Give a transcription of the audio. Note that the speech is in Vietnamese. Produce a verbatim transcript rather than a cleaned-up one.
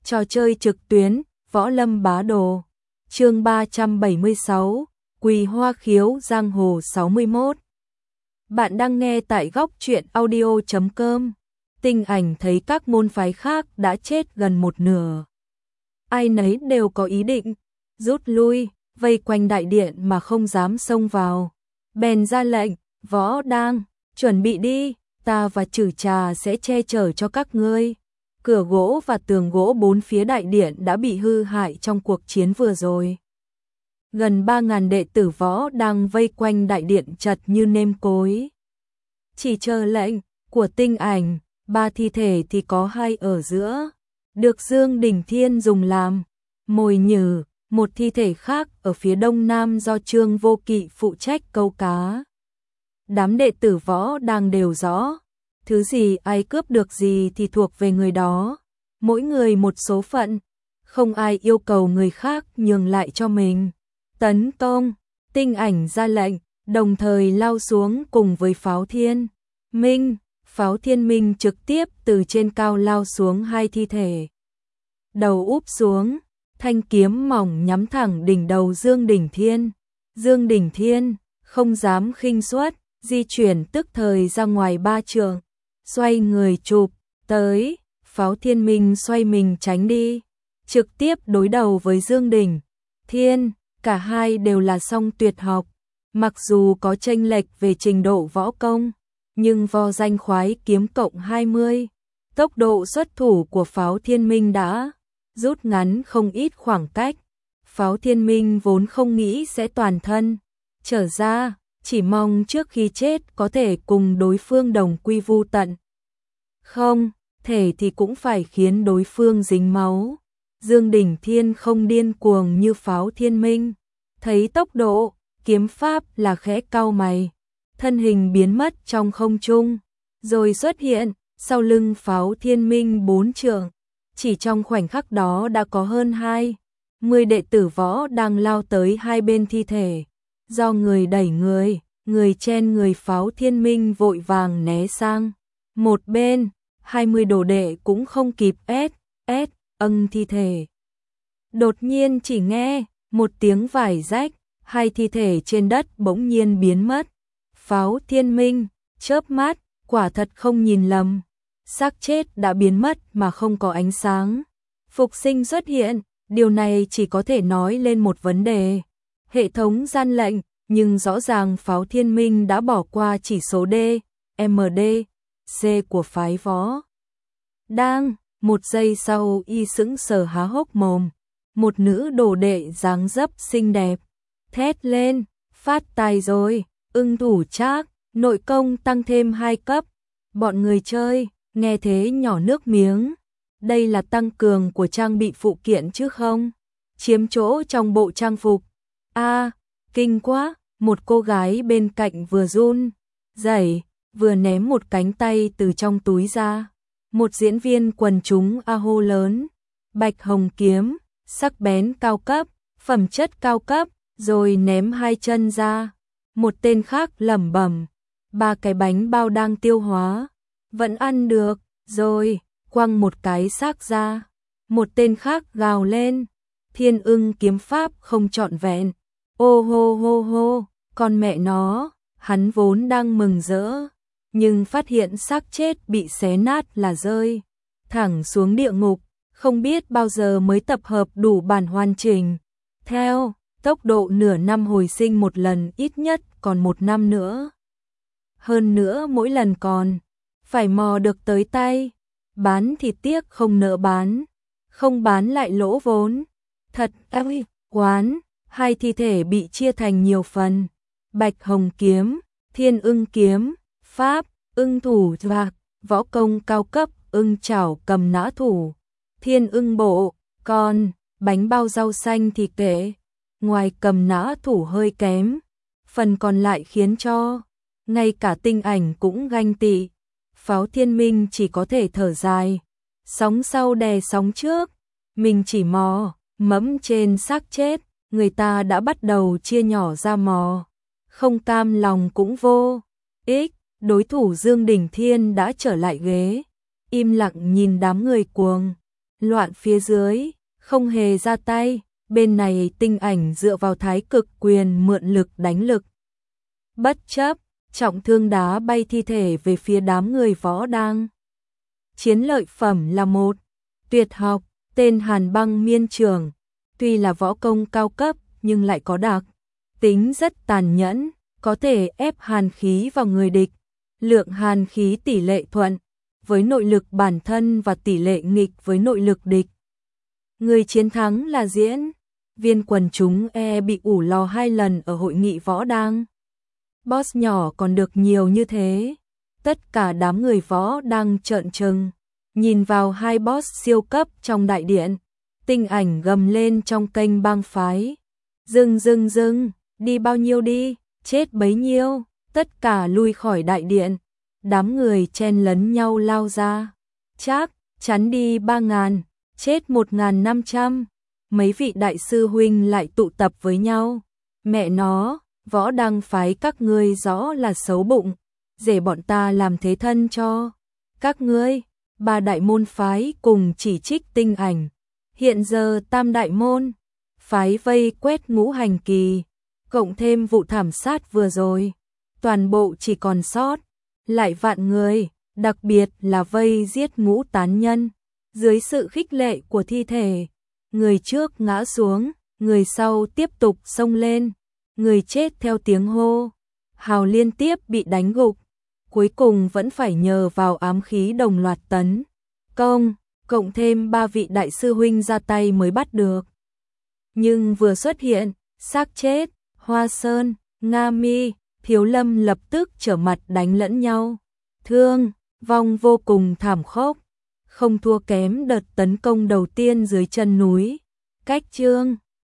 Trò chơi trực tuyến, Võ Lâm Bá Đồ. Chương ba trăm bảy mươi sáu, Quỳ Hoa Khiếu Giang Hồ sáu mươi mốt. Bạn đang nghe tại góc truyện audio chấm com. Tinh Ảnh thấy các môn phái khác đã chết gần một nửa. Ai nấy đều có ý định rút lui, vây quanh đại điện mà không dám xông vào. Bèn ra lệnh, Võ Đang, chuẩn bị đi, ta và Trử Trà sẽ che chở cho các ngươi. Cửa gỗ và tường gỗ bốn phía đại điện đã bị hư hại trong cuộc chiến vừa rồi. Gần ba ngàn đệ tử Võ đang vây quanh đại điện chật như nêm cối. Chỉ chờ lệnh của Tinh Ảnh, ba thi thể thì có hai ở giữa, được Dương Đình Thiên dùng làm mồi nhử, một thi thể khác ở phía đông nam do Trương Vô Kỵ phụ trách câu cá. Đám đệ tử Võ đang đều rõ, thứ gì ai cướp được gì thì thuộc về người đó, mỗi người một số phận, không ai yêu cầu người khác nhường lại cho mình. Tấn công, Tinh Ảnh ra lệnh, đồng thời lao xuống cùng với Pháo Thiên Minh. Pháo Thiên Minh trực tiếp từ trên cao lao xuống hai thi thể. Đầu úp xuống, thanh kiếm mỏng nhắm thẳng đỉnh đầu Dương Đình Thiên. Dương Đình Thiên không dám khinh suất, di chuyển tức thời ra ngoài ba trượng, xoay người chụp tới. Pháo Thiên Minh xoay mình tránh đi, trực tiếp đối đầu với Dương Đình Thiên. Cả hai đều là song tuyệt học, mặc dù có chênh lệch về trình độ võ công, nhưng vo danh khoái kiếm cộng hai mươi, tốc độ xuất thủ của Pháo Thiên Minh đã rút ngắn không ít khoảng cách. Pháo Thiên Minh vốn không nghĩ sẽ toàn thân trở ra, chỉ mong trước khi chết có thể cùng đối phương đồng quy vu tận. Không thể thì cũng phải khiến đối phương dính máu. Dương Đình Thiên không điên cuồng như Pháo Thiên Minh, thấy tốc độ, kiếm pháp là khẽ cau mày, thân hình biến mất trong không trung, rồi xuất hiện sau lưng Pháo Thiên Minh bốn trượng. Chỉ trong khoảnh khắc đó đã có hơn hai mươi đệ tử Võ đang lao tới hai bên thi thể, do người đẩy người, người chen người. Pháo Thiên Minh vội vàng né sang một bên, hai mươi đồ đệ cũng không kịp ét ét âng thi thể. Đột nhiên chỉ nghe một tiếng vải rách, hai thi thể trên đất bỗng nhiên biến mất. Pháo Thiên Minh chớp mắt, quả thật không nhìn lầm, xác chết đã biến mất mà không có ánh sáng phục sinh xuất hiện. Điều này chỉ có thể nói lên một vấn đề, hệ thống gian lệnh, nhưng rõ ràng Pháo Thiên Minh đã bỏ qua chỉ số D, M D, C của phái Võ Đang. Một giây sau y sững sờ há hốc mồm, một nữ đồ đệ dáng dấp xinh đẹp thét lên, phát tài rồi, Ưng Thủ Trác, nội công tăng thêm hai cấp. Bọn người chơi nghe thế nhỏ nước miếng, đây là tăng cường của trang bị phụ kiện chứ không chiếm chỗ trong bộ trang phục. A, kinh quá. Một cô gái bên cạnh vừa run rẩy vừa ném một cánh tay từ trong túi ra. Một diễn viên quần chúng a hô lớn, Bạch Hồng kiếm, sắc bén cao cấp, phẩm chất cao cấp, rồi ném hai chân ra. Một tên khác lẩm bẩm, ba cái bánh bao đang tiêu hóa, vẫn ăn được, rồi quăng một cái xác ra. Một tên khác gào lên, Thiên Ưng kiếm pháp không trọn vẹn. Ô hô hô hô, con mẹ nó, hắn vốn đang mừng rỡ, nhưng phát hiện xác chết bị xé nát là rơi thẳng xuống địa ngục, không biết bao giờ mới tập hợp đủ bản hoàn chỉnh. Theo tốc độ nửa năm hồi sinh một lần, ít nhất còn một năm nữa. Hơn nữa mỗi lần còn phải mò được tới tay, bán thì tiếc không nỡ bán, không bán lại lỗ vốn. Thật ơi, quán, hai thi thể bị chia thành nhiều phần. Bạch Hồng kiếm, Thiên Ưng kiếm pháp, Ưng thủ vạc, võ công cao cấp, ưng chảo cầm nã thủ, Thiên Ưng bộ. Còn bánh bao rau xanh thì kệ, ngoài cầm nã thủ hơi kém, phần còn lại khiến cho ngay cả Tinh Ảnh cũng ganh tị. Pháo Thiên Minh chỉ có thể thở dài, sóng sau đè sóng trước, mình chỉ mò mẫm trên xác chết, người ta đã bắt đầu chia nhỏ ra mò, không cam lòng cũng vô ích. Đối thủ Dương Đình Thiên đã trở lại ghế, im lặng nhìn đám người cuồng loạn phía dưới, không hề ra tay, bên này Tinh Ảnh dựa vào thái cực quyền mượn lực đánh lực. Bất chấp, trọng thương đá bay thi thể về phía đám người võ đang. Chiến lợi phẩm là một tuyệt học, tên Hàn Băng Miên Trường, tuy là võ công cao cấp nhưng lại có đặc tính rất tàn nhẫn, có thể ép hàn khí vào người địch. Lượng hàn khí tỷ lệ thuận với nội lực bản thân và tỷ lệ nghịch với nội lực địch. Người chiến thắng là Diễn Viên. Quần chúng e bị ủ lò hai lần ở hội nghị võ đang. Boss nhỏ còn được nhiều như thế. Tất cả đám người võ đang trợn trừng, nhìn vào hai boss siêu cấp trong đại điện. Tinh Ảnh gầm lên trong kênh bang phái. Dừng dừng dừng, đi bao nhiêu đi, chết bấy nhiêu, tất cả lui khỏi đại điện. Đám người chen lấn nhau lao ra. Chắc chắn đi ba ngàn, chết một ngàn năm trăm. Mấy vị đại sư huynh lại tụ tập với nhau. Mẹ nó, võ đăng phái các ngươi rõ là xấu bụng, để bọn ta làm thế thân cho các ngươi. Ba đại môn phái cùng chỉ trích Tinh Ảnh. Hiện giờ tam đại môn phái vây quét ngũ hành kỳ, cộng thêm vụ thảm sát vừa rồi, toàn bộ chỉ còn sót lại vạn người, đặc biệt là vây giết ngũ tán nhân. Dưới sự khích lệ của thi thể, người trước ngã xuống, người sau tiếp tục xông lên, người chết theo tiếng hô hào liên tiếp bị đánh gục, cuối cùng vẫn phải nhờ vào ám khí đồng loạt tấn công, cộng thêm ba vị đại sư huynh ra tay mới bắt được. Nhưng vừa xuất hiện, xác chết, Hoa Sơn, Nga Mi, Thiếu Lâm lập tức trở mặt đánh lẫn nhau. Thương vong vô cùng thảm khốc, không thua kém đợt tấn công đầu tiên dưới chân núi. Cách Chương